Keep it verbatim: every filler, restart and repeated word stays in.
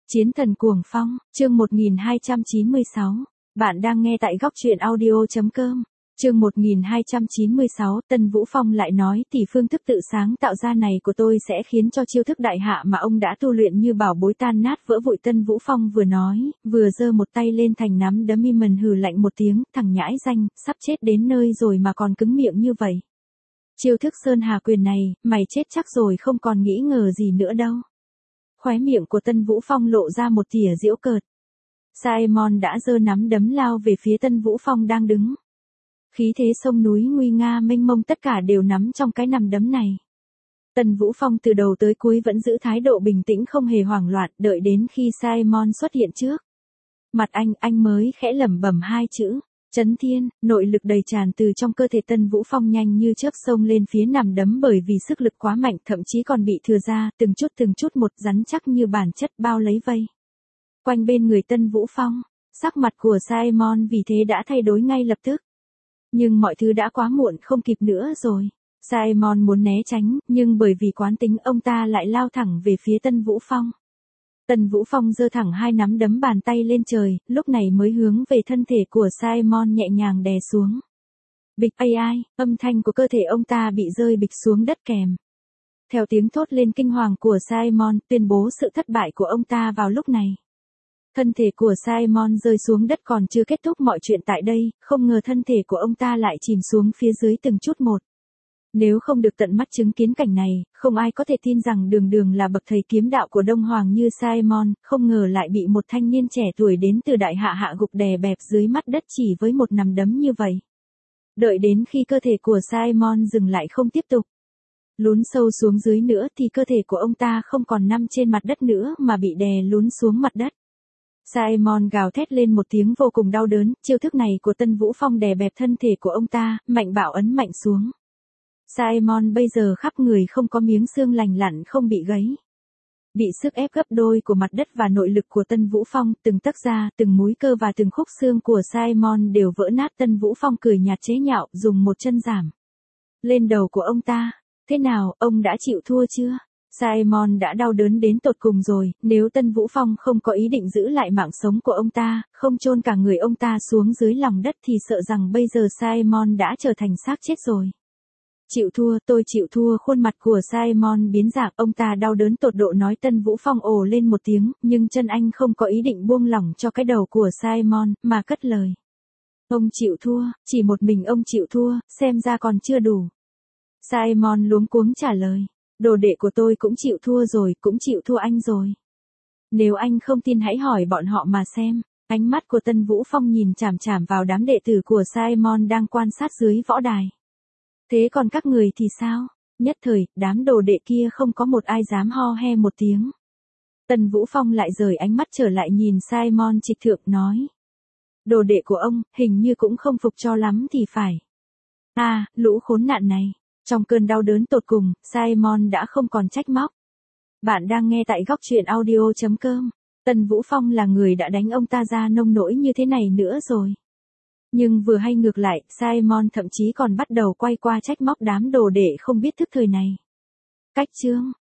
Chiến thần cuồng phong, chương một nghìn hai trăm chín mươi sáu. Bạn đang nghe tại góc truyện audio.com. Chương một nghìn hai trăm chín mươi sáu, Tân Vũ Phong lại nói thì phương thức tự sáng tạo ra này của tôi sẽ khiến cho chiêu thức đại hạ mà ông đã tu luyện như bảo bối tan nát vỡ vụn. Tân Vũ Phong vừa nói, vừa giơ một tay lên thành nắm đấm. Mần hừ lạnh một tiếng, thằng nhãi danh, sắp chết đến nơi rồi mà còn cứng miệng như vậy. Chiêu thức Sơn Hà Quyền này, mày chết chắc rồi, không còn nghĩ ngờ gì nữa đâu. Khóe miệng của Tân Vũ Phong lộ ra một tỉa giễu cợt. Simon đã giơ nắm đấm lao về phía Tân Vũ Phong đang đứng. Khí thế sông núi nguy nga mênh mông tất cả đều nắm trong cái nắm đấm này. Tân Vũ Phong từ đầu tới cuối vẫn giữ thái độ bình tĩnh không hề hoảng loạn, đợi đến khi Simon xuất hiện trước. Mặt anh, anh mới khẽ lẩm bẩm hai chữ. Chấn thiên, nội lực đầy tràn từ trong cơ thể Tân Vũ Phong nhanh như chớp xông lên phía nằm đấm, bởi vì sức lực quá mạnh thậm chí còn bị thừa ra, từng chút từng chút một rắn chắc như bản chất bao lấy vây quanh bên người Tân Vũ Phong. Sắc mặt của Simon vì thế đã thay đổi ngay lập tức. Nhưng mọi thứ đã quá muộn, không kịp nữa rồi. Simon muốn né tránh, nhưng bởi vì quán tính ông ta lại lao thẳng về phía Tân Vũ Phong. Tân Vũ Phong giơ thẳng hai nắm đấm bàn tay lên trời, lúc này mới hướng về thân thể của Simon nhẹ nhàng đè xuống. Bịch ai ai, âm thanh của cơ thể ông ta bị rơi bịch xuống đất kèm theo tiếng thốt lên kinh hoàng của Simon, tuyên bố sự thất bại của ông ta vào lúc này. Thân thể của Simon rơi xuống đất còn chưa kết thúc mọi chuyện tại đây, không ngờ thân thể của ông ta lại chìm xuống phía dưới từng chút một. Nếu không được tận mắt chứng kiến cảnh này, không ai có thể tin rằng đường đường là bậc thầy kiếm đạo của Đông Hoàng như Simon, không ngờ lại bị một thanh niên trẻ tuổi đến từ đại hạ hạ gục đè bẹp dưới mắt đất chỉ với một nắm đấm như vậy. Đợi đến khi cơ thể của Simon dừng lại không tiếp tục lún sâu xuống dưới nữa thì cơ thể của ông ta không còn nằm trên mặt đất nữa mà bị đè lún xuống mặt đất. Simon gào thét lên một tiếng vô cùng đau đớn, chiêu thức này của Tân Vũ Phong đè bẹp thân thể của ông ta, mạnh bạo ấn mạnh xuống. Simon bây giờ khắp người không có miếng xương lành lặn không bị gãy. Bị sức ép gấp đôi của mặt đất và nội lực của Tân Vũ Phong, từng tấc da, từng múi cơ và từng khúc xương của Simon đều vỡ nát. Tân Vũ Phong cười nhạt chế nhạo, dùng một chân giảm lên đầu của ông ta. Thế nào, ông đã chịu thua chưa? Simon đã đau đớn đến tột cùng rồi, nếu Tân Vũ Phong không có ý định giữ lại mạng sống của ông ta, không chôn cả người ông ta xuống dưới lòng đất thì sợ rằng bây giờ Simon đã trở thành xác chết rồi. Chịu thua, tôi chịu thua. Khuôn mặt của Simon biến dạng, ông ta đau đớn tột độ nói. Tân Vũ Phong ồ lên một tiếng, nhưng chân anh không có ý định buông lỏng cho cái đầu của Simon, mà cất lời. Ông chịu thua, chỉ một mình ông chịu thua, xem ra còn chưa đủ. Simon luống cuống trả lời. Đồ đệ của tôi cũng chịu thua rồi, cũng chịu thua anh rồi. Nếu anh không tin hãy hỏi bọn họ mà xem. Ánh mắt của Tân Vũ Phong nhìn chằm chằm vào đám đệ tử của Simon đang quan sát dưới võ đài. Thế còn các người thì sao? Nhất thời, đám đồ đệ kia không có một ai dám ho he một tiếng. Tân Vũ Phong lại rời ánh mắt trở lại nhìn Simon trịch thượng nói. Đồ đệ của ông, hình như cũng không phục cho lắm thì phải. À, lũ khốn nạn này. Trong cơn đau đớn tột cùng, Simon đã không còn trách móc. Bạn đang nghe tại góc truyện audio.com. Tân Vũ Phong là người đã đánh ông ta ra nông nỗi như thế này nữa rồi. Nhưng vừa hay ngược lại, Simon thậm chí còn bắt đầu quay qua trách móc đám đồ đệ không biết thức thời này. Cách chương